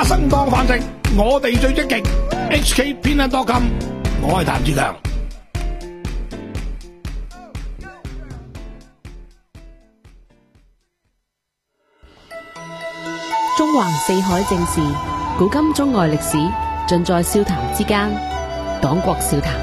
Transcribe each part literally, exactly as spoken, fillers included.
花生當飯食，我哋最積極。H K 偏袒多金，我係譚志強。 中橫四海正事，古今中外歷史，盡在笑談之間。黨國笑談。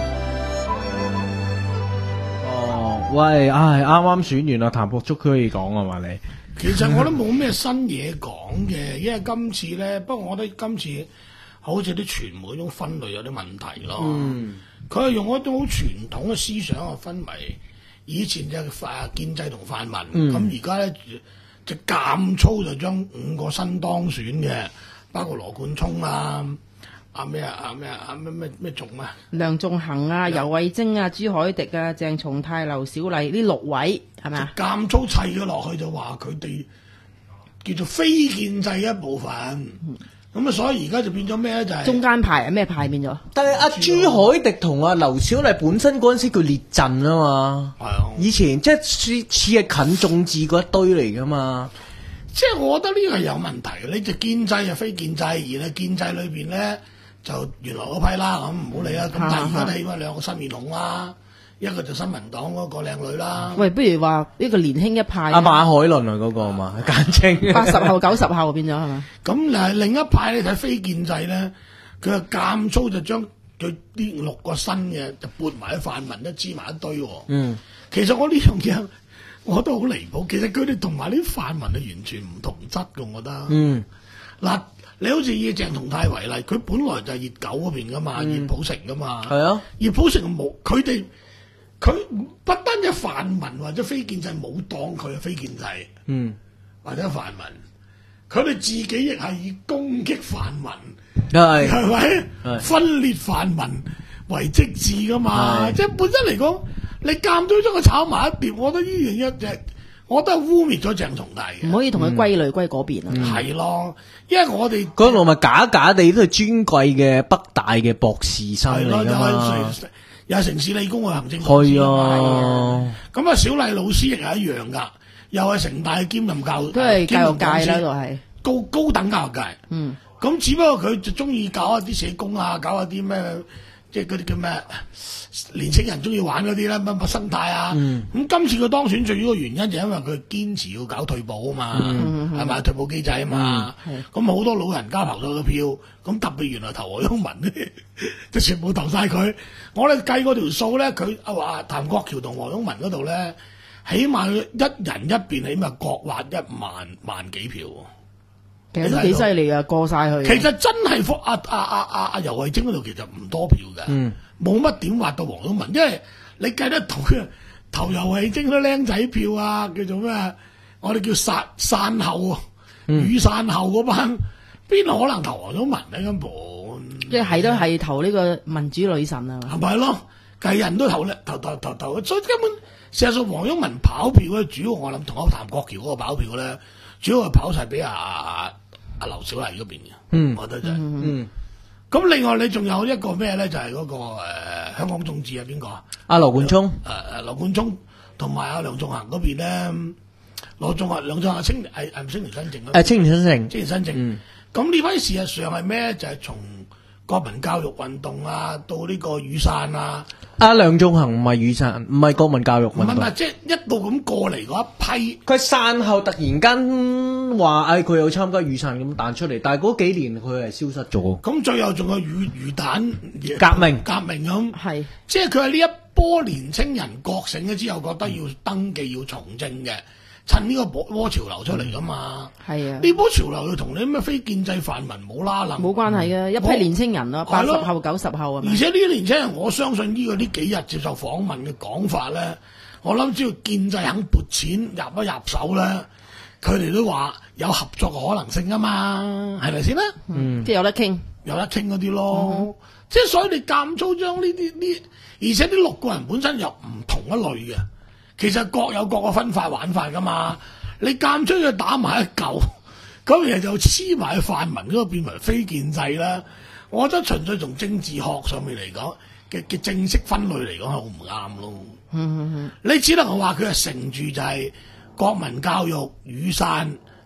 哦，喂，唉，啱啱選完啦，譚博足可以講啊嘛你？ 其實我都冇咩新嘢講嘅，因為今次咧，不過我覺得今次好似啲傳媒嗰種分類有啲問題咯。佢係、嗯、用一種好傳統嘅思想去分為以前就誒建制同泛民，咁而家咧就監粗就將五個新當選嘅，包括羅冠聰啊、啊咩啊、啊咩啊、啊咩咩咩仲啊， 梁頌恆啊、游蕙禎啊、朱凱廸啊、鄭松泰、劉小麗呢六位係咪啊？ 監粗砌咗落去就話佢哋叫做非建制一部分，咁啊所以而家就變咗咩咧？就係、是、 中間派係咩派變咗？ 但係阿朱凱廸同阿劉小麗本身嗰陣時叫列陣啊嘛，係啊，以前即係似似係近眾志嗰一堆嚟噶嘛。 即係我覺得呢個係有問題嘅，你就建制就非建制，而係建制裏邊咧就原來嗰批啦，咁唔好理啦。咁但係而家起碼兩個新面孔啦，一個就新民黨嗰個靚女啦。 喂，不如話呢個年輕一派阿馬海倫啊嗰個嘛，簡稱八十後九十後變咗係嘛？ 咁嗱另一派你睇非建制咧，佢係監粗就將佢呢六個新嘅就撥埋喺泛民一支埋一堆。嗯，其實我呢樣嘢。我覺得好離譜，其實佢哋同埋啲泛民係完全唔同質嘅，我覺得。嗯，嗱，你好似以鄭松泰為例，佢本來就係熱狗嗰邊噶嘛，熱普城噶嘛。係啊，熱普城冇，佢哋佢不單止泛民或者非建制冇當佢係非建制，嗯，或者泛民，佢哋自己亦係以攻擊泛民，係係咪分裂泛民為職志噶嘛？即係本身嚟講。你監咗將佢炒埋一碟，我覺得呢樣一隻，我覺得係污蔑咗鄭松泰嘅， 唔可以同佢歸類歸嗰邊啊。 係咯，因為我哋嗰度咪假假地都係尊貴嘅北大嘅博士生嚟㗎嘛， 又係城市理工嘅行政博士係啊。 咁啊，小麗老師亦係一樣㗎，又係城大兼任教， 都係教育界啦，都係高高等教育界。嗯，咁只不過佢就中意搞一啲社工啊，搞一啲咩，即係嗰啲叫咩？年青人中意玩嗰啲啦，乜乜生態啊，咁、嗯、今次佢當選最主要嘅原因就因為佢堅持要搞退保啊嘛，係咪、嗯、退保機制啊嘛，咁好、嗯、多老人家投咗個票，咁特別原來投黃毓民咧，就全部投晒佢。我哋計嗰條數咧，佢話譚國僑同黃毓民嗰度咧，起碼一人一邊，起碼各劃一萬萬幾票。 其實都幾犀利啊，過晒佢。 其實真係福阿阿阿阿阿游蕙禎嗰度其實唔多票嘅，冇乜點劃到黃毓民，因為你計得到嘅投游蕙禎都僆仔票啊，叫做咩？我哋叫散散後雨傘後嗰班，邊可能投黃毓民咧？根本即係都係投呢個民主女神啊， 係咪咯？計人都投咧，投投投投，所以根本事實上黃毓民跑票咧，主要我諗同阿譚國僑嗰個跑票咧，主要係跑晒俾阿阿阿劉小麗嗰邊嘅。嗯，我覺得就係、是、嗯。咁另外你仲有一個咩咧？就係、是、嗰、那個誒、呃、香港眾志係邊個啊？ 阿羅冠聰，誒誒羅冠聰同埋阿梁頌恆嗰邊咧，羅頌恆梁頌恆青係係青年新政咯。誒青年新政， 青年新政。咁呢批事實上係咩？就係、是、從國民教育運動啊，到呢個雨傘啊。 阿梁頌恆唔係雨傘，唔係國民教育運動。唔係唔係， 即係一路咁過嚟嗰一批。 佢散後突然間話，誒佢有參加雨傘咁彈出嚟，但係嗰幾年佢係消失咗。 咁最後仲有魚魚蛋革命， 革命咁。係是， 即係佢係呢一波年青人覺醒咗之後，覺得要登記要從政嘅。趁呢個波潮流出嚟噶嘛，係啊！呢波潮流要同你咩非建制泛民冇拉楞， 冇關係嘅，一批年青人咯，八十後九十後啊。 而且呢啲年青人，我相信呢個呢幾日接受訪問嘅講法咧，我諗只要建制肯撥錢入一入手咧，佢哋都話有合作嘅可能性啊嘛，係咪先咧？ 嗯，即係有得傾， 有得傾嗰啲咯。即係所以你監粗將呢啲呢，而且呢六個人本身又唔同一類嘅。其實各有各個分法玩法噶嘛，你間將佢打埋一嚿，咁嘢就黐埋去泛民嗰個變為非建制啦。我覺得純粹從政治學上面嚟講嘅嘅正式分類嚟講係好唔啱咯。嗯嗯嗯，你只能夠話佢係承住就係國民教育、雨傘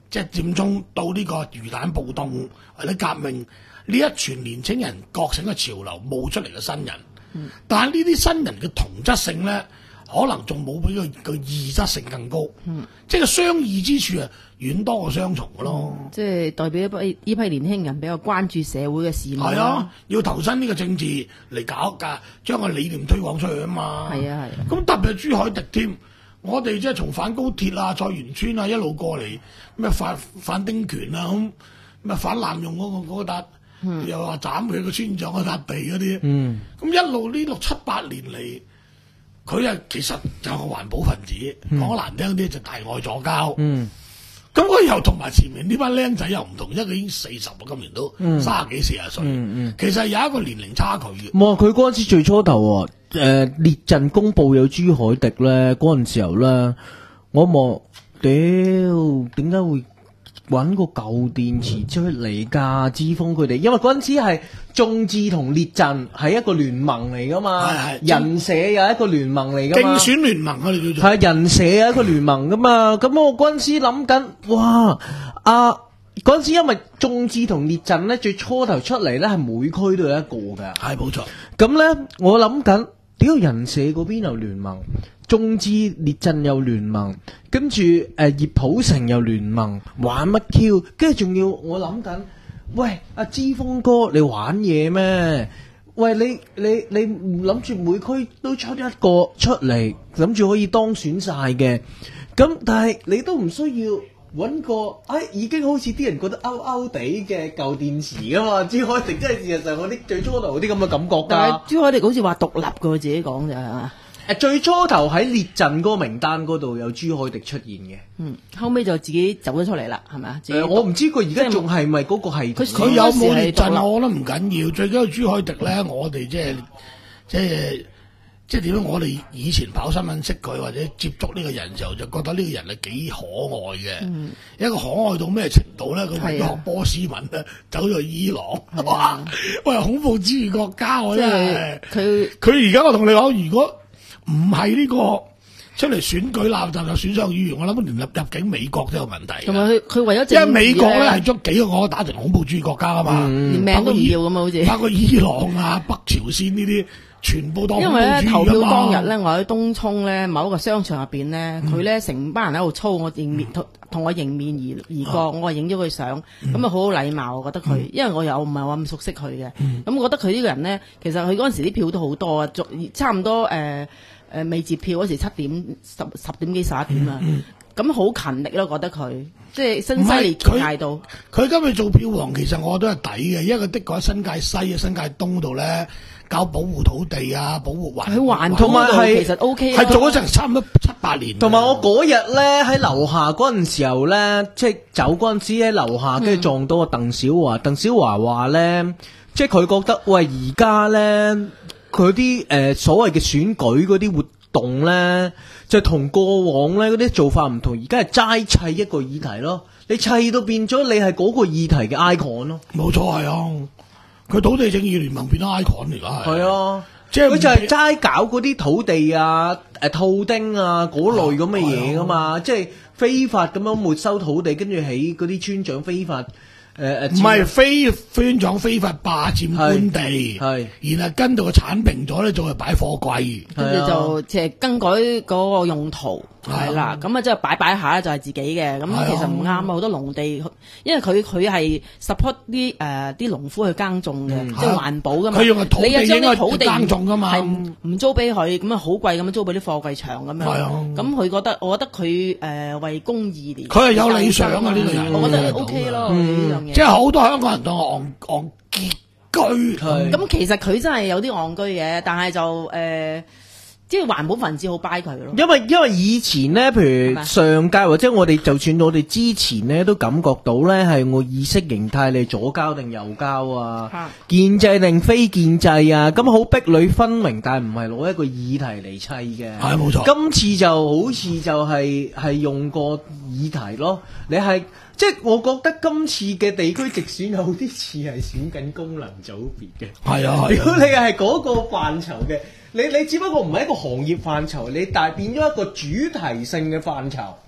即係佔中到呢個魚蛋暴動或者革命呢一群年青人覺醒嘅潮流冒出嚟嘅新人，嗯、但係呢啲新人嘅同質性咧，可能仲冇比佢個異質性更高，嗯、即係個相異之處啊，遠多過相從嘅咯。 嗯、即係代表一批呢批年輕人比較關注社會嘅事物。 係啊，要投身呢個政治嚟搞㗎，將個理念推廣出去啊嘛。係啊係啊。咁特別係朱凱廸添，我哋即係從反高鐵啊、菜園村啊一路過嚟，咩反反丁權啊咁，咩反濫用嗰、嗰個嗰笪，嗯、又話斬佢個村長嗰笪地嗰啲。嗯。咁一路呢六七八年嚟。佢啊，其實就係個環保分子，講、嗯、難聽啲就大愛左膠。嗯，咁佢又同埋前面呢班僆仔又唔同，因為佢已經四十啦，今年都三十幾四十歲。嗯嗯，其實有一個年齡差距嘅。冇， 佢嗰陣時最初頭誒、呃、列陣公佈有朱凱廸咧，嗰陣時候咧，我望屌點解會揾個舊電池出嚟㗎？之鋒佢哋，因為嗰陣時係眾志同列陣係一個聯盟嚟㗎嘛，係係人社有一個聯盟嚟㗎嘛， 競選聯盟啊，你叫做係人社有一個聯盟㗎嘛。咁我嗰陣時諗緊，哇啊嗰陣時因為眾志同列陣咧，最初頭出嚟咧係每區都有一個㗎， 係冇錯。 咁咧我諗緊，屌人社嗰邊有聯盟。眾志列陣有聯盟，跟住誒葉普成有聯盟，玩乜 Q？ 跟住仲要我諗緊，喂阿之鋒哥，你玩嘢咩？喂你你你諗住每區都出一個出嚟，諗住可以當選晒嘅，咁但係你都唔需要揾個，哎已經好似啲人覺得勾勾地嘅舊電池㗎嘛？朱凱廸真係事實上嗰啲最初頭嗰啲咁嘅感覺㗎。 但係朱凱廸好似話獨立㗎，自己講就係嘛。 誒，最初頭喺列陣嗰個名單嗰度有朱凱廸出現嘅， 嗯，後尾就自己走咗出嚟啦，係咪啊？誒、 呃，我唔知佢而家仲係咪嗰個係佢佢有冇列陣，我覺得唔緊要，最緊要朱凱廸咧，我哋即係即係即係點樣？我哋以前跑新聞識佢或者接觸呢個人時候，就覺得呢個人係幾可愛嘅，嗯、一個可愛到咩程度咧？佢為咗學波斯文咧，走咗去伊朗，哇！喂，恐怖主義國家我真係佢佢而家我同你講，如果唔係呢個出嚟選舉鬧就就選上議員，我諗連入入境美國都有問題。 同埋佢佢為咗因為美國咧係將幾個國家打成恐怖主義國家啊嘛， 嗯、連命都唔要咁啊，好似包括伊朗啊、北朝鮮呢啲，全部當恐怖主義啊嘛。 因為咧投票當日咧，我喺東涌咧某一個商場入邊咧，佢咧成班人喺度操，我迎面同同我迎面而而過，我話影咗佢相，咁啊好好禮貌，我覺得佢，嗯、因為我又唔係話咁熟悉佢嘅，咁、嗯、我覺得佢呢個人咧，其實佢嗰陣時啲票都好多啊，差唔多誒。呃誒未截票嗰時七點十十點幾十一點啊，咁好、嗯、勤力咯，覺得佢即係新西利界度。 佢今日做票王，其實我都係抵嘅，因為佢的確喺新界西啊、新界東度咧搞保護土地啊、保護環。佢環同埋係其實 O K， 係做咗成差唔多七八年。 同埋我嗰日咧喺樓下嗰陣時候咧，即係走嗰陣時喺樓下，跟住撞到個鄧小華。鄧小華話咧，即係佢覺得喂而家咧。佢啲誒所謂嘅選舉嗰啲活動咧，就同過往咧嗰啲做法唔同，而家係齋砌一個議題咯。你砌到變咗你係嗰個議題嘅 icon 咯。 冇錯係啊，佢土地正義聯盟變咗 icon 嚟㗎係。係啊，即係佢就係齋搞嗰啲土地啊、誒套丁啊嗰類咁嘅嘢㗎嘛，即係非法咁樣沒收土地，跟住起嗰啲村長非法。誒誒， 唔係非村長非法霸佔官地，係，然後跟到個剷平咗咧，就係擺貨櫃， 跟住就即係更改嗰個用途，係啦，咁啊即係擺擺下就係自己嘅，咁其實唔啱啊！好多農地，因為佢佢係 support 啲誒啲農夫去耕種嘅，即係環保噶嘛。 佢用個土地應該土地耕種噶嘛， 係唔租俾佢，咁啊好貴咁樣租俾啲貨櫃場咁樣。咁佢覺得，我覺得佢誒為公義嚟。 佢係有理想啊！呢個人， 我覺得 OK 咯呢樣嘢。 即係好多香港人當我戇戇居， 咁其實佢真係有啲戇居嘅，但係就誒。呃即係環保分子好掰佢咯， 因為因為以前咧，譬如上屆或者我哋就算我哋之前咧，都感覺到咧係我意識形態你左膠定右膠啊，啊建制定非建制啊，咁好壁壘分明，但係唔係攞一個議題嚟砌嘅， 係冇錯。 今次就好似就係、是、係用個議題咯，你係即係我覺得今次嘅地區直選有啲似係選緊功能組別嘅， 係啊， 如果你係嗰個範疇嘅。你你只不過唔係一個行業範疇，你但係變咗一個主題性嘅範疇。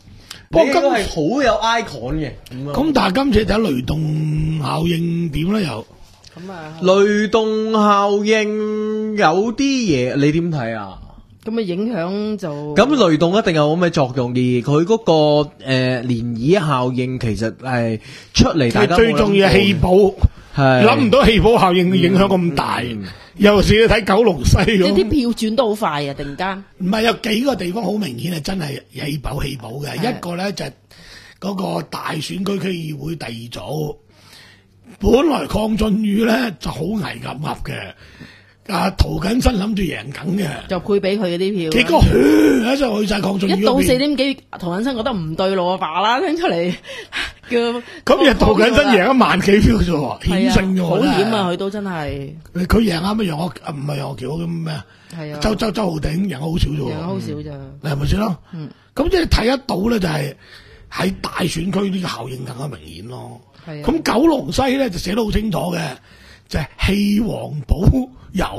不過今你應該係好有 icon 嘅。咁啊咁但係今次睇雷動效應點咧又？ 咁啊， 雷動效應有啲嘢，你點睇啊？ 咁啊影響就咁雷動一定有咁嘅作用，而佢嗰、個誒漣漪效應其實係出嚟，大家最重要係氣泡， 係諗唔到氣泡效應嘅影響咁大。 嗯尤其是你睇九龍西即係啲咁， 票轉得好快啊！突然間， 唔係有幾個地方好明顯係真係氣泡氣泡嘅。 係一個咧就係嗰個大選區區議會第二組，本來鄺俊宇咧就好危急噏嘅，啊涂謹申諗住贏緊嘅， 就配俾佢嗰啲票。 結果噓一聲去晒鄺俊宇嗰邊一到四點幾，涂謹申覺得唔對路啊，罷啦聽出嚟叫咁又涂謹申贏一萬幾票啫喎，險勝啫喎， 好真係險啊！佢都真係佢贏啱乜楊岳啊？唔係楊岳橋咁咩啊？ 係啊， 周周周浩鼎贏好少啫喎， 贏好少咋。 你係咪先咯？ 嗯， 咁即係睇得到咧，就係喺大選區呢個效應更加明顯咯。 係啊咁九龍西咧就寫得好清楚嘅，就係棄黃保油。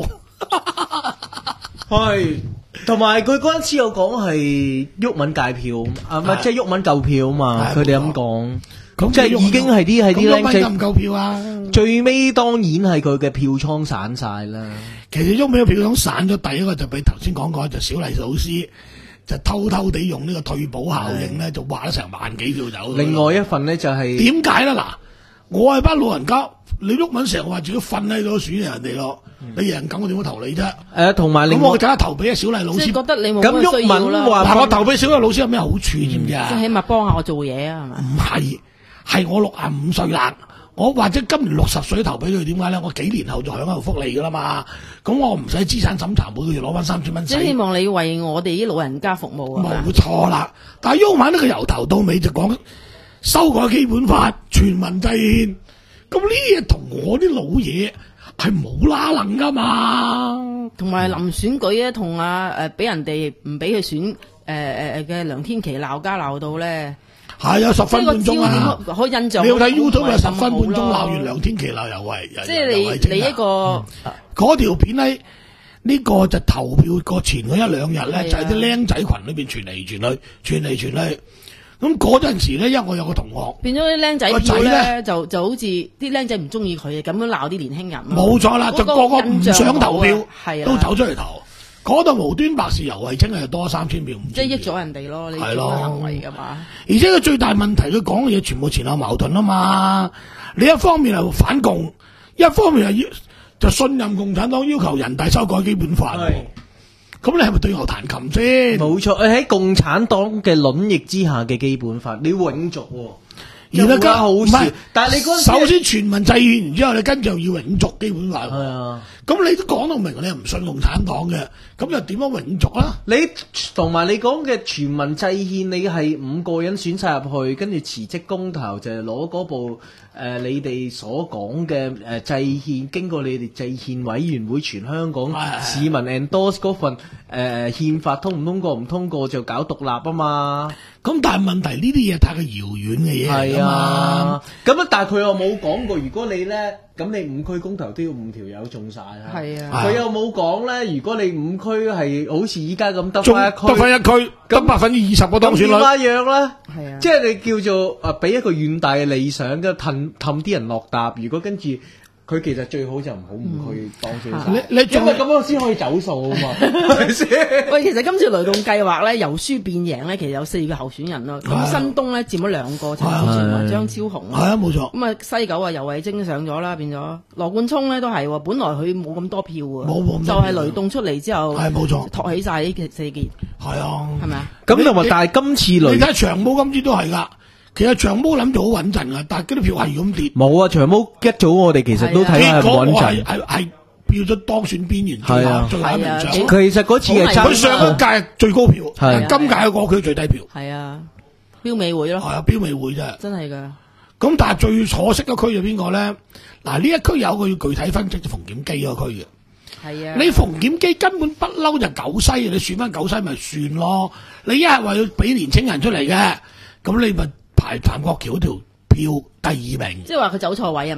係，同埋佢嗰陣時有講係毓民界票啊，唔係即係毓民夠票啊嘛， 係佢哋咁講， 咁即係已經係啲係啲僆仔咁夠唔夠票啊？ 最尾當然係佢嘅票倉散晒啦。 其實毓民嘅票倉散咗，第一個就俾頭先講過，就小麗老師就偷偷地用呢個退保效應咧，就劃咗成萬幾票走。 另外一份呢就係點解咧？嗱，我係班老人家，你毓民成日話自己瞓喺度選人哋咯，你贏緊我點會投你啫？ 誒，同埋另外咁我梗係投俾阿小麗老師。 即係覺得你冇咁乜需要毓民啦。 話嗱，我投俾小麗老師有咩好處知唔知啊？ 即係起碼幫下我做嘢啊，係嘛？ 唔係，係我六啊五歲啦，我或者今年六十歲投俾佢，點解咧？我幾年後就享有福利噶啦嘛，咁我唔使資產審查，每個月攞翻三千蚊使即係。希望你為我哋啲老人家服務啊嘛。 冇錯啦，但係毓民呢個由頭到尾就講修改基本法、全民制憲，咁呢啲嘢同我啲老嘢係冇拉能噶嘛。 同埋臨選舉咧，同啊誒俾人哋唔俾佢選誒誒誒嘅梁天琦鬧交鬧到咧， 係有十分半鐘即係個焦啊！ 點可以印象。 你要睇 YouTube 有十分半鐘鬧鬧完梁天琦鬧又係， 即係你你一個嗰條片咧，呢個就投票個前嗰一兩日咧， 係啊就係啲僆仔群裏邊傳嚟傳去，傳嚟傳去。咁嗰陣時咧，因為我有個同學， 變咗啲僆仔個仔票咧， 呢就就好似啲僆仔唔中意佢，咁樣鬧啲年輕人咯。 冇錯啦， 嗰就個個唔想投票， 係啊都走出嚟投。嗰度無端白事游蕙禎係多三千票，唔即係益咗人哋咯，你係咯做嘅行為噶嘛。 而且佢最大問題，佢講嘅嘢全部前後矛盾啊嘛。你一方面係反共，一方面係要就信任共產黨，要求人大修改基本法。 係咁你係咪對牛彈琴先？ 冇錯，誒喺共產黨嘅卵翼之下嘅基本法，你永續喎。 而家家好事唔係， 但係你嗰陣時首先全民制憲，然之後你跟住又要永續基本法。 係啊。 咁你都講到明，你又唔信共產黨嘅，咁又點樣永續啊？ 你同埋你講嘅全民制憲，你係五個人選晒入去，跟住辭職公投就係攞嗰部誒、呃、你哋所講嘅誒制憲，經過你哋制憲委員會全香港係市民 endorse 嗰份誒、呃、憲法通唔通過唔通過就搞獨立啊嘛。 咁但係問題呢啲嘢太過遙遠嘅嘢嚟係㗎嘛啊。，咁啊，但係佢又冇講過，如果你咧，咁你五區公投都要五條友中晒啊。 係啊佢又冇講咧，如果你五區係好似依家咁得仲翻一區， 得翻一區，得百分之二十個當選率。 咁點樣樣咧？ 係啊即係你叫做啊，俾一個遠大嘅理想，跟住氹氹啲人落搭。如果跟住佢其實最好就唔好唔去當選晒， 你你仲因為咁樣先可以走數啊嘛，係咪先？ 喂，其實今次雷動計劃咧，由輸變贏咧，其實有四個候選人咯。 係啊咁新東咧佔咗兩個，陳志全同張超雄。 係啊，冇錯， 咁啊，西九啊，游蕙禎上咗啦，變咗羅冠聰咧都係喎，本來佢冇咁多票喎， 冇冇咁多就票係雷動出嚟之後， 係冇錯托起晒呢四件， 係啊， 係咪啊？ 咁同埋你， 但係今次你雷睇長毛今次都係㗎。其實長毛諗住好穩陣㗎，但係嗰啲票係咁跌。 冇啊，長毛一早我哋其實都睇下係結果我係唔穩陣。 係係票咗當選邊緣最係啊後最後一名係啊獎。 其實嗰次係佢爭上一屆最高票， 係但今屆嘅個區最低票。 係啊，標美會咯， 係啊，標美會啫。 真係㗎。 咁但係最可惜嘅區係邊個咧？嗱，呢一區有個要具體分析，就馮檢基嗰區嘅。 係啊， 你馮檢基根本不嬲就九西，你選翻九西咪算咯。你一係話要俾年青人出嚟嘅，咁你咪排譚國橋嗰條票第二名。 即係話佢走錯位啊嘛。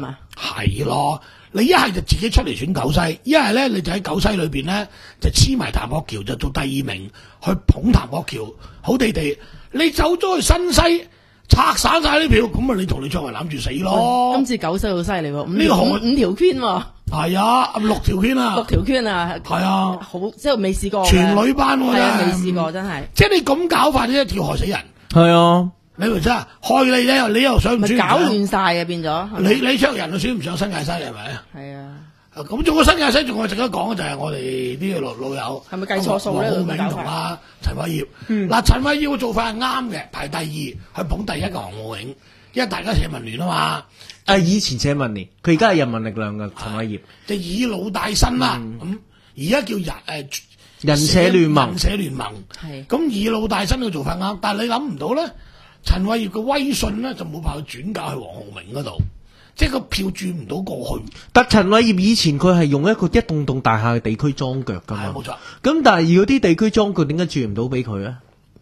係咯。你一係就自己出嚟選九西，一係咧你就喺九西裏邊咧就黐埋譚國僑就做第二名去捧譚國僑，好地地。你走咗去新西拆散晒啲票，咁啊你同你唱係攬住死咯。 今次九西好犀利喎，五呢個五五條圈喎， 係啊，六條圈啊， 六條圈啊， 係啊， 好即係未試過嘅， 全女班喎， 係啊， 真係未試過真係。 即係你咁搞法咧，跳害死人。 係啊， 你明唔明啊？害你咧，你又想唔想？ 咪搞亂晒啊，變咗。 你你唱人就選唔上新界西係咪啊？ 係啊。 咁仲有新界西仲我值得講嘅就係我哋啲老老友係咪計錯數咧？ 黃浩銘同阿陳偉業，嗱陳偉業嘅做法係啱嘅，排第二，去捧第一個黃浩銘，因為大家社民聯啊嘛。 啊以前社民聯，佢而家係人民力量嘅陳偉業， 就以老帶新啦。咁而家叫人誒人社聯盟， 人社聯盟係咁以老帶新嘅做法啱，但係你諗唔到咧，陳偉業嘅威信咧就冇辦法轉嫁去黃浩銘嗰度。即係個票轉唔到過去， 但陳偉業以前佢係用一個一棟棟大廈嘅地區裝腳噶嘛， 冇錯。 咁但係如果啲地區裝腳點解轉唔到俾佢啊？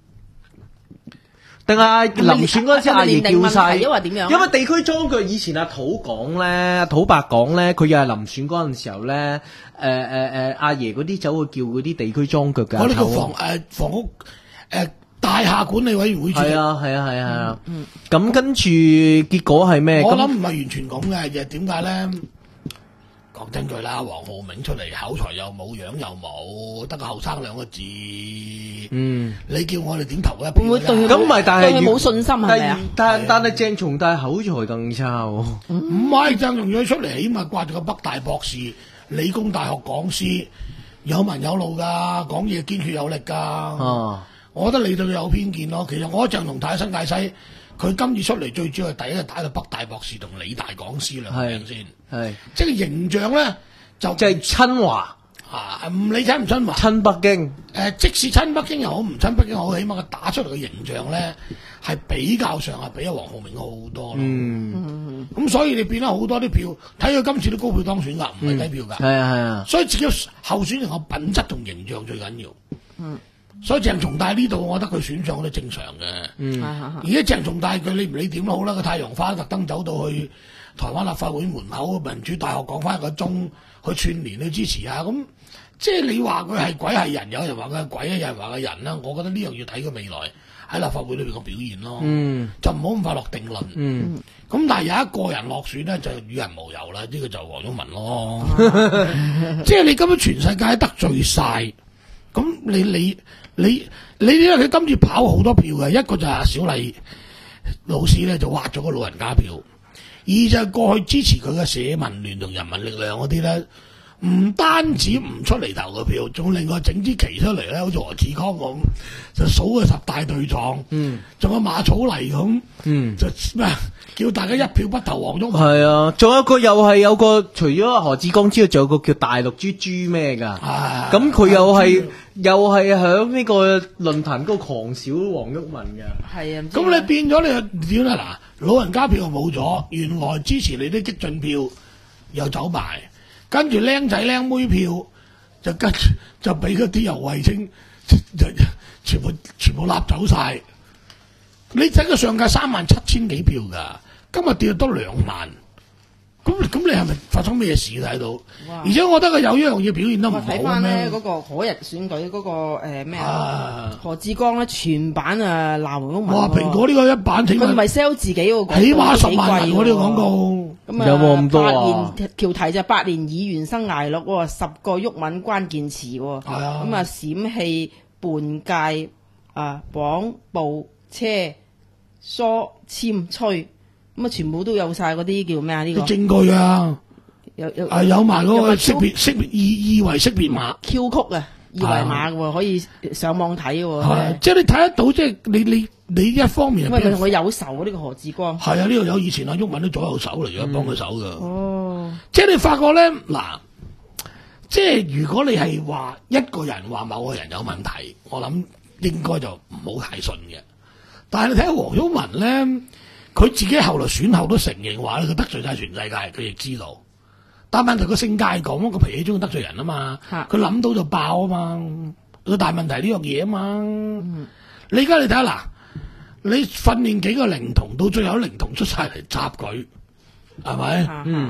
定係臨選嗰陣時阿爺叫晒， 因為點樣？ 因為地區裝腳以前阿土講咧，土伯講咧，佢又係臨選嗰陣時候咧，誒誒誒阿爺嗰啲走去叫嗰啲地區裝腳嘅。 我呢個房誒房屋誒。大廈管理委員會主席係啊係啊係啊，咁跟住結果係咩？ 我諗唔係完全咁嘅，就係點解咧？講真句啦，黃浩銘出嚟口才又冇，樣又冇，得個後生兩個字。嗯，你叫我哋點投一票？ 會對佢咁咪但係冇信心係咪啊？ 但但係鄭松泰口才更差喎。 唔係鄭松泰出嚟，起碼掛住個北大博士、理工大學講師，有文有路㗎，講嘢堅決有力㗎。哦。我覺得你對佢有偏見咯。其實我鄭松泰喺新界西，佢今次出嚟最主要係第一係打到北大博士同理大講師兩名先，係即係形象咧就即係親華啊，唔理親唔親華， 親北京誒、 呃，即使親北京又好，唔親北京好，起碼佢打出嚟嘅形象咧係比較上係比阿黃浩銘好好多咯。嗯，咁所以你變咗好多啲票，睇佢今次都高票當選㗎，唔係低票㗎。係啊係啊，所以自己候選人嘅品質同形象最緊要。嗯。所以鄭松泰呢度，我覺得佢選上都正常嘅。嗯，而家鄭松泰佢你唔理點都好啦，個太陽花特登走到去台灣立法會門口民主大學講翻一個鐘，去串聯去支持下。咁即係你話佢係鬼係人，有人話佢係鬼，有人話佢係人啦。我覺得呢樣要睇佢未來喺立法會裏邊個表現咯。嗯，就唔好咁快落定論。嗯，咁但係有一個人落選咧，就與人無尤啦。呢、這個就黃毓民咯。即係你今日全世界得罪晒，咁你你。你你因為佢今次跑好多票嘅，一個就係小麗老師咧就挖咗個老人家票，二就係過去支持佢嘅社民聯同人民力量嗰啲咧，唔單止唔出嚟投個票，仲另外整支旗出嚟咧，好似何志康咁，就數佢十大對撞，嗯，仲有馬草泥咁，嗯，就咩叫大家一票不投黃毓民。係啊，仲有一個又係有個除咗何志剛之外，仲有個叫大陸豬豬咩㗎？咁佢又係。又係喺呢個論壇嗰度狂小黃毓民嘅，係啊。 咁你變咗你點啦？嗱，老人家票又冇咗，原來支持你啲激進票又走埋，跟住僆仔僆妹票就跟住就俾嗰啲游蕙禎就全部全部攬走晒。你睇個上屆三萬七千幾票㗎，今日跌到多兩萬。咁咁你係咪發生咩事睇到？而且我覺得佢有一樣嘢表現得唔好。 睇翻咧嗰個嗰日選舉嗰、嗰個誒咩啊？何志剛咧全版啊鬧黃毓民。哇！ 蘋果呢個一版起碼佢唔係 sell 自己喎， 起碼十萬人喎呢個廣告。 咁啊，有冇咁多啊？八年條題就八年議員生涯錄喎，十個毓民關鍵詞喎。係啊。咁啊，閃氣、伴屆啊、綁步車、梳、簽、吹。咁啊，全部都有晒嗰啲叫咩啊？呢、這個證據啊， 有有啊有埋嗰個識別識別二二維識別碼 Q 曲啊，二維碼嘅喎，可以上網睇嘅喎。 係，即係你睇得到，即係你你你一方面。 因為佢同佢有仇啊，呢、這個何志光。係啊，呢、這個有以前阿毓民都左右手嚟嘅，幫佢手㗎。哦，即係你發覺咧，嗱，即係如果你係話一個人話某個人有問題，我諗應該就唔好太信嘅。但係你睇下黃毓民咧。佢自己後來選後都承認話咧，佢得罪晒全世界，佢亦知道。但問題個性格係咁，個脾氣中意得罪人啊嘛。佢諗到就爆啊嘛。個大問題呢樣嘢啊嘛。嗯、你而家你睇下嗱，你訓練幾個靈童，到最後靈童出晒嚟插佢，係咪？嗯。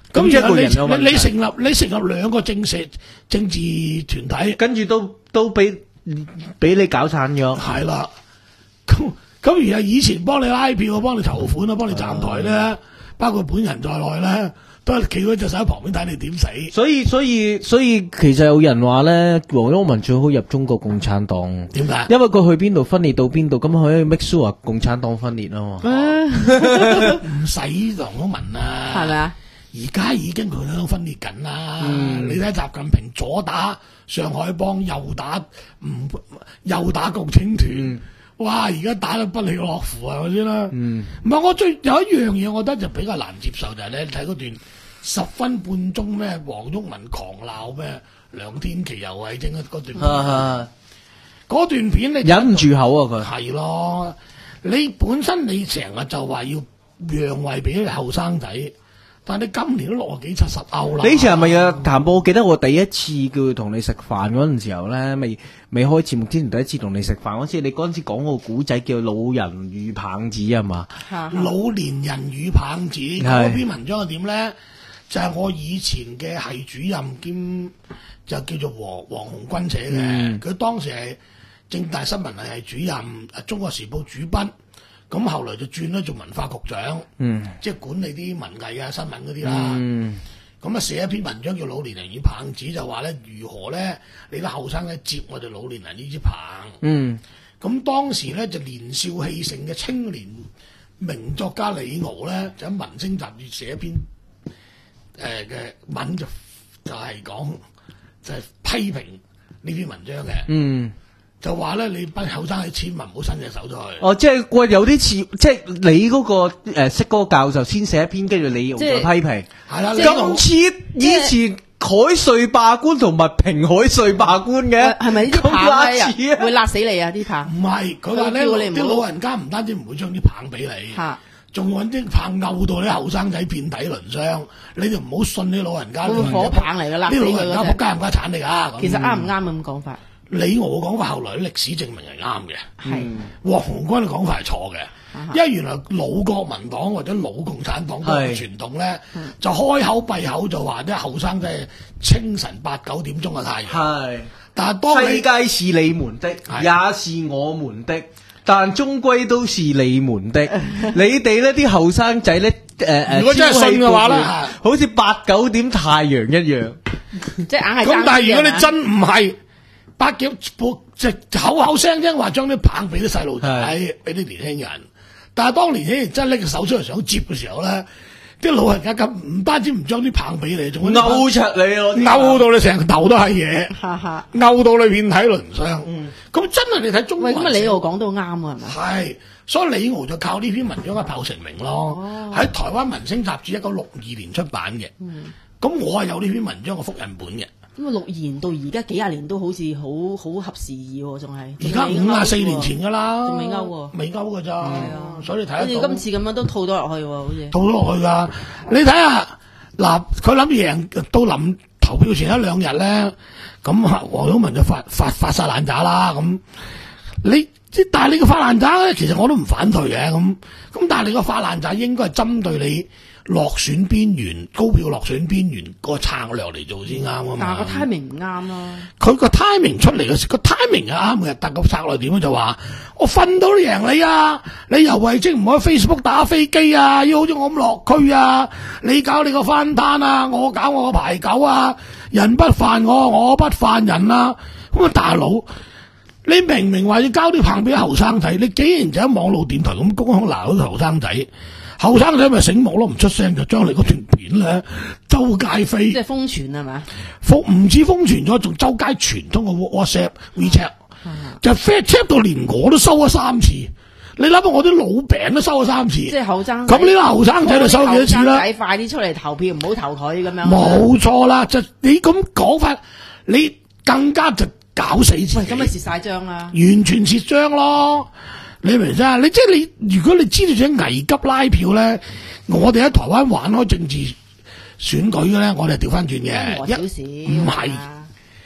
咁一個然後你人有問題你你成立你成立兩個政社政治團體， 跟住都都俾俾你搞散咗。 係啦。咁咁而係以前幫你拉票、幫你籌款啊、幫你站台咧，包括本人在內咧，都係企嗰隻手喺旁邊睇你點死。 所以所以所以其實有人話咧，黃毓民最好入中國共產黨。 點解？ 因為佢去邊度分裂到邊度，咁可以 make sure 共產黨分裂啊嘛。 唔使黃毓民啊， 係咪啊？ 而家已經佢都分裂緊啦。 嗯你睇習近平左打上海幫，右打唔右打共青團。 嗯哇！而家打得不亦樂乎係咪先啦？ 嗯， 唔係我最有一樣嘢，我覺得就比較難接受就係咧，睇嗰段十分半鐘咩黃毓民狂鬧咩梁天琦游蕙禎嗰段片， 啊嗰段片你忍唔住口啊佢。 係咯，你本身你成日就話要讓位俾啲後生仔，但係你今年都六啊幾七十歐啦。 你以前係咪啊？譚博，我記得我第一次叫佢同你食飯嗰陣時候咧，未未開節目之前第一次同你食飯嗰次，你嗰陣時講個古仔叫《老人與棒子》啊嘛。 老年人與棒子嗰篇文章係點咧？就係、是、我以前嘅系主任兼就叫做黃黃鴻軍寫嘅，佢、嗯、當時係政大新聞系主任，誒中國時報主筆。咁後來就轉咗做文化局長，嗯、即係管理啲文藝啊、新聞嗰啲啦。咁啊、嗯、寫一篇文章叫《老年人與棒子》，就話咧如何咧，你啲後生咧接我哋老年人呢支棒。咁、嗯、當時咧就年少氣盛嘅青年名作家李敖咧，就喺《文星》雜誌寫一篇誒嘅、呃、文就就係講就係、是、批評呢篇文章嘅。嗯就話咧，你班後生仔千萬唔好伸隻手出去。哦， 即係喂，有啲似，即係你嗰、那個誒，識、呃、嗰個教授先寫一篇，跟住你再批評。係啦，咁似以前海瑞罷官同埋平海瑞罷官嘅， 係咪呢啲棒咧會辣死你啊？啲棒唔係，佢話咧啲老人家唔單止唔會將啲棒俾你，仲揾啲棒毆到啲後生仔遍體鱗傷。你就唔好信啲老人家。 會火棒嚟噶啦， 啲老人家仆街唔家產嚟噶。 其實啱唔啱咁講法？ 李敖嘅講法後來歷史證明係啱嘅， 係黃鴻軍嘅講法係錯嘅，因為原來老國民黨或者老共產黨嘅傳統咧，就開口閉口就話啲後生仔清晨八九點鐘嘅太陽，係，但係當世界是你們的，也是我們的，但終歸都是你們的。你哋呢啲後生仔咧，誒誒， 如果真係信嘅話咧， 好似八九點太陽一樣， 即係硬係咁。但係如果你真唔係。八幾即口口聲聲話將啲棒俾啲細路仔，俾啲年輕人。但係當年輕人真係拎個手出嚟想接嘅時候咧，啲老人家咁唔單止唔將啲棒俾你，仲會勾出你咯， 勾到你成個頭都係嘢，勾到你遍體鱗傷。咁、嗯、真係你睇中國。 咁啊，李敖講到啱啊，係咪？ 係，所以李敖就靠呢篇文章一炮成名咯。喺、哦、台灣《文星》雜誌一九六二年出版嘅。咁、嗯、我係有呢篇文章嘅複印本嘅。 咁啊，六二年到而家幾廿年都好似好好合時宜喎，仲係而家五啊四年前噶啦， 仲未勾喎， 未勾噶咋，係啊，所以你睇下， 好似今次咁樣都套咗落去喎，好似套咗落去噶。你睇下嗱，佢諗贏到臨投票前一兩日咧，咁黃毓民就發發發晒爛渣啦。咁你即但係你個發爛渣咧，其實我都唔反對嘅。咁咁但係你個發爛渣應該係針對你落選邊緣、高票落選邊緣個策略嚟做先啱啊嘛！ 但係個 timing 唔啱咯。 佢個 timing 出嚟嘅時，個 timing 係啱嘅，但個策略點樣就話我瞓到都贏你啊！你游蕙禎唔可以 Facebook 打飛機啊，要好似我咁落區啊！你搞你個翻攤啊，我搞我個排九啊！人不犯我，我不犯人啊！咁啊，大佬，你明明話要交啲棒俾後生仔，你竟然就喺網絡電台咁公開鬧啲後生仔。後生仔咪醒目咯，唔出聲就將你嗰段片咧周街飛， 即係瘋傳係嘛？ 瘋唔止瘋傳咗，仲周街傳通過 WhatsApp、WeChat，就 WeChat 到連我都收咗三次。你諗下，我啲老餅都收咗三次。即係後生。 咁呢個後生仔就收幾多次啦？ 仔快啲出嚟投票，唔好投佢咁樣。 冇錯啦，就你咁講法，你更加就搞死自己。 咁咪蝕晒張啦！ 完全蝕張咯。你明唔明啊？你即係你，如果你知道自己危急拉票咧，我哋喺台灣玩開政治選舉嘅咧，我哋係調翻轉嘅，一唔係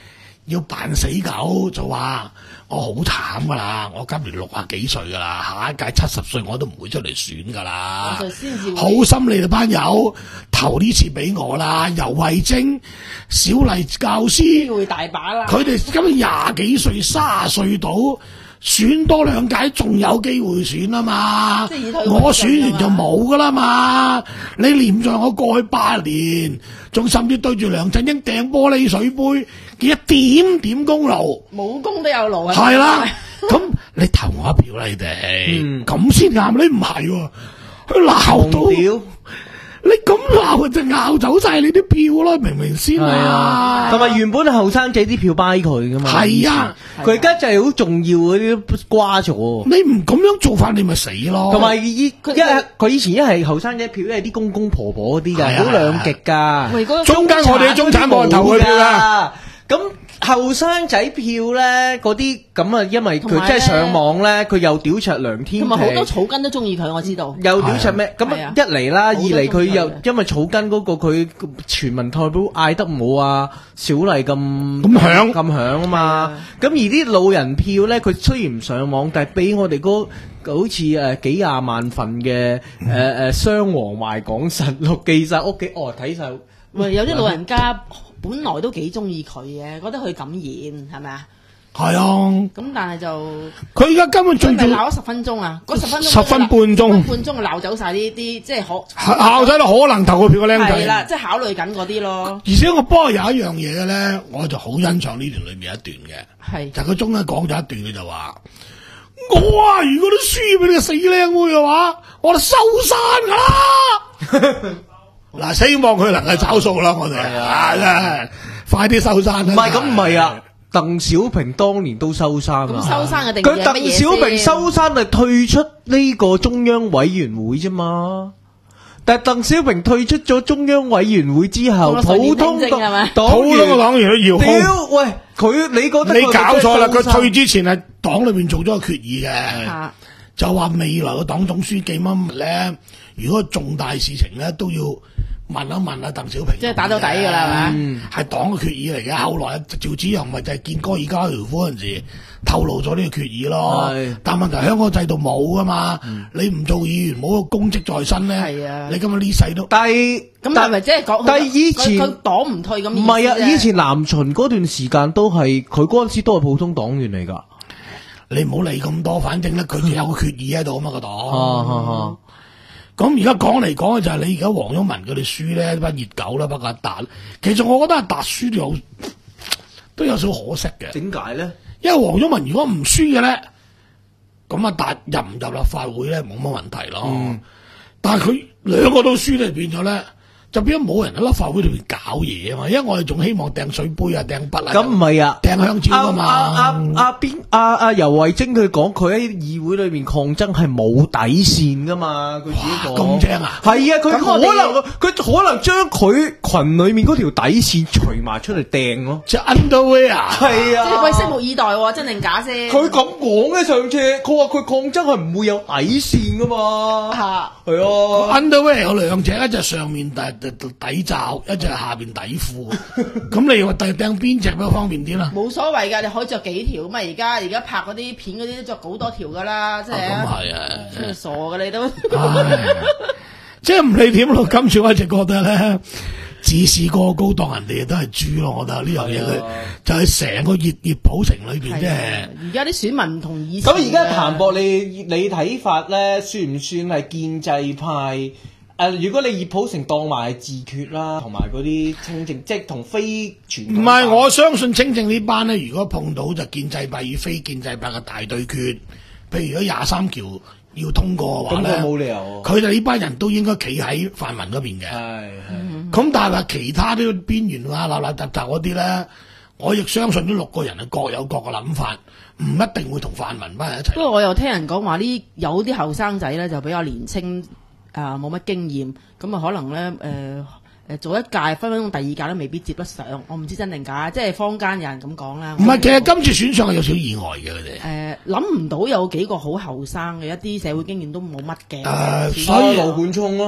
要扮死狗，就話我好慘噶啦，我今年六啊幾歲噶啦，下一屆七十歲我都唔會出嚟選噶啦。 我就先至會好心你哋班友投呢次俾我啦，游蕙禎、小麗教師， 機會大把啦。 佢哋今年廿幾歲、卅歲到。選多兩屆仲有機會選啊嘛， 即係以退為進我選完就冇噶啦嘛。你連在我過去八年，仲甚至對住梁振英掟玻璃水杯，見一點點功勞， 冇功都有勞啊！ 係啦。咁你投我一票啦，你哋咁先啱。你唔係喎，佢鬧到屌你咁鬧就拗走晒你啲票咯，明唔明先啊？ 同埋原本後生仔啲票掰佢噶嘛， 係啊， 佢而家就係好重要嗰啲瓜咗。 你唔咁樣做法，你咪死咯。 同埋以一佢以前一係後生仔票，一係啲公公婆婆嗰啲㗎，好兩極㗎。 中間我哋啲中產冇人投佢票㗎。 咁後生仔票咧，嗰啲咁啊，因為佢真係上網咧，佢又屌柒梁天琦， 同埋好多草根都中意佢，我知道。 又屌柒咩？咁啊，一嚟啦，二嚟佢又因為草根嗰個佢全民代表嗌得冇啊小麗咁咁響咁響啊嘛。咁而啲老人票咧，佢雖然唔上網，但係俾我哋嗰好似誒幾廿萬份嘅誒誒雙黃賣港實錄寄晒屋企，哦睇晒。 喂，有啲老人家。本來都幾中意佢嘅，覺得佢敢演係咪啊？ 係啊。 咁但係就佢而家根本最最鬧咗十分鐘啊！嗰十分鐘十分半鐘， 十分半鐘就鬧走晒呢啲即係可鬧仔都可能投個票嘅僆仔。 係啦，即係考慮緊嗰啲咯。 而且我不過有一樣嘢嘅咧，我就好欣賞呢段裏面一段嘅，係就佢中間講咗一段，佢就話：我啊，如果都輸俾你個死僆妹嘅話，我就收山噶啦。嗱，希望佢能夠找數啦，我哋啊，真係快啲收山啦！ 唔係咁唔係啊，鄧小平當年都收山啊。 咁收山嘅定義係乜嘢先？ 佢鄧小平收山係退出呢個中央委員會啫嘛。但係鄧小平退出咗中央委員會之後，普通黨黨員個黨員都要屌喂，佢你覺得你搞錯啦？佢退之前係黨裏邊做咗個決議嘅，就話未來嘅黨總書記乜咧，如果重大事情咧都要。問一問啊，鄧小平， 即係打到底㗎啦，係嘛？ 係黨嘅決議嚟嘅。後來趙紫陽咪就係見戈爾加條夫嗰陣時透露咗呢個決議咯。但問題香港制度冇噶嘛，你唔做議員冇個公職在身咧，你今日呢世都。 但係咁係咪即係講？ 但係以前佢黨唔退咁。 唔係啊，以前南巡嗰段時間都係佢嗰陣時都係普通黨員嚟㗎。 你唔好理咁多，反正咧佢有個決議喺度啊嘛個黨。咁而家講嚟講去就係你而家黃毓民佢哋輸咧，班熱狗啦，包括阿達。其實我覺得阿達輸都有都有少可惜嘅。 點解咧？ 因為黃毓民如果唔輸嘅咧，咁阿達入唔入立法會咧冇乜問題咯。嗯、但係佢兩個都輸咧，變咗咧就變咗冇人喺立法會裏邊搞嘢啊嘛。因為我哋仲希望掟水杯啊、掟筆啊， 咁唔係啊， 掟香蕉啊嘛。 阿阿阿邊阿阿游蕙禎佢講佢喺議會裏面抗爭係冇底線噶嘛，佢自己講咁正啊， 係啊，佢可能佢可能將佢群裏面嗰條底線除埋出嚟掟咯， 即係 underwear 啊， 係啊， 即係喂，拭目以待喎，真定假先？ 佢咁講嘅上次，佢話佢抗爭係唔會有底線噶嘛，係係啊 ，underwear 有兩隻，一隻上面底底罩，一隻係下邊底褲，咁你話掟掟邊隻比較方便啲啦？ 冇所謂㗎，你可以着幾條咁啊！而家而家拍嗰啲片嗰啲都着好多條㗎啦，即係咁係啊， 真係傻㗎你都， 即係唔理點咯。今次我一直覺得咧，自視過高當人哋都係豬咯。我覺得呢樣嘢佢就係成個熱熱普城裏邊，即係而家啲選民唔同以前。 咁而家譚博，你你睇法咧，算唔算係建制派？誒、呃，如果你熱普城當埋自決啦，同埋嗰啲清正，即係同非傳統。 唔係，我相信清正呢班咧，如果碰到就建制派與非建制派嘅大對決，譬如如果廿三條要通過嘅話咧， 咁佢冇理由。 佢哋呢班人都應該企喺泛民嗰邊嘅。係係。咁但係話其他啲邊緣啊、立立雜雜嗰啲咧，我亦相信呢六個人係各有各嘅諗法，唔一定會同泛民班人一齊。 不過我又聽人講話呢，有啲後生仔咧就比較年青。啊，冇乜經驗，咁啊可能咧，誒、呃、誒做一屆，分分鐘第二屆都未必接得上，我唔知真定假，即係坊間有人咁講啦。 唔係，其實今次選上係有少少意外嘅佢哋。 誒諗唔到有幾個好後生嘅，一啲社會經驗都冇乜嘅。 誒，所以盧冠聰咯，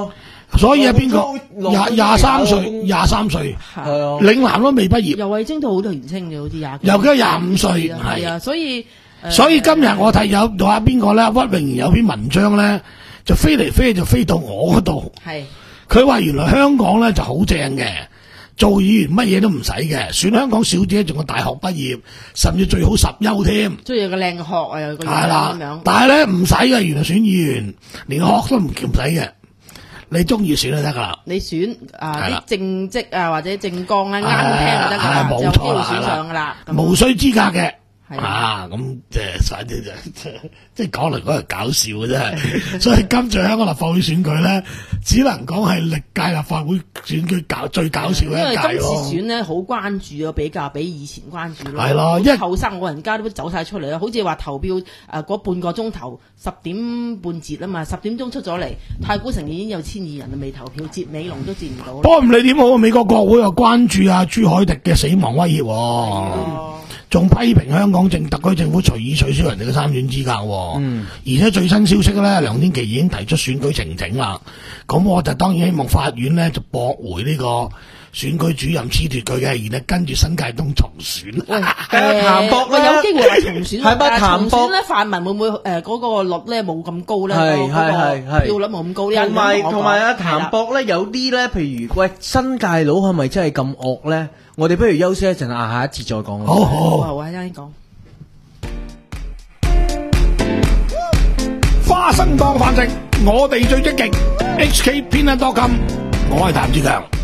所以啊，邊個落廿廿三歲，廿三歲， 係啊， 嶺南都未畢業， 游蕙禎都好多年輕嘅，好似廿幾尤其廿五歲， 係啊，所以所以今日我睇有話邊個咧，屈穎妍有篇文章咧，就飛嚟飛去就飛到我嗰度， 係佢話原來香港咧就好正嘅。做議員乜嘢都唔使嘅，選香港小姐仲有大學畢業，甚至最好十優添。 即係有個靚學啊，有個樣係啦咁樣。 但係咧唔使嘅，原來選議員連學都唔唔使嘅，你中意選就得噶啦。 你選啊係啦啲政績啊或者政綱啊啱聽就得噶啦， 係冇就有機會錯啦選上噶啦。咁無需資格嘅。 係啊，咁即係反正就即係講嚟講去搞笑嘅真係，所以今次香港立法會選舉咧，只能講係歷屆立法會選舉搞最搞笑嘅一屆因為今次咯。 選咧好關注啊，比較比以前關注咯。 係咯因為後生老人家都走晒出嚟啦，好似話投票誒嗰半個鐘頭十點半截啊嘛，十點鐘出咗嚟，太古城已經有千二人未投票，截尾龍都截唔到啦。 不過唔理點好，美國國會又關注啊朱凱廸嘅死亡威脅喎。 哦仲批評香港政特區政府隨意取消人哋嘅參選資格喎， 嗯而且最新消息咧，梁天琦已經提出選舉呈請啦。咁我就當然希望法院咧就駁回呢個選舉主任褫奪佢嘅，然後跟住新界東重選。 喂， 誒譚博喂咧有機會話重選， 係咪但係譚博重選咧，泛民會唔會誒嗰個率咧冇咁高咧？ 係嗰個係係係票率冇咁高咧？ 同埋同埋阿係啦譚博咧，有啲咧，譬如喂新界佬係咪真係咁惡咧？我哋不如休息一陣啊，下一節再講。 好好。 好啊，啱講。 花生當飯食，我哋最積極。H K 偏 dot com，我係譚志強。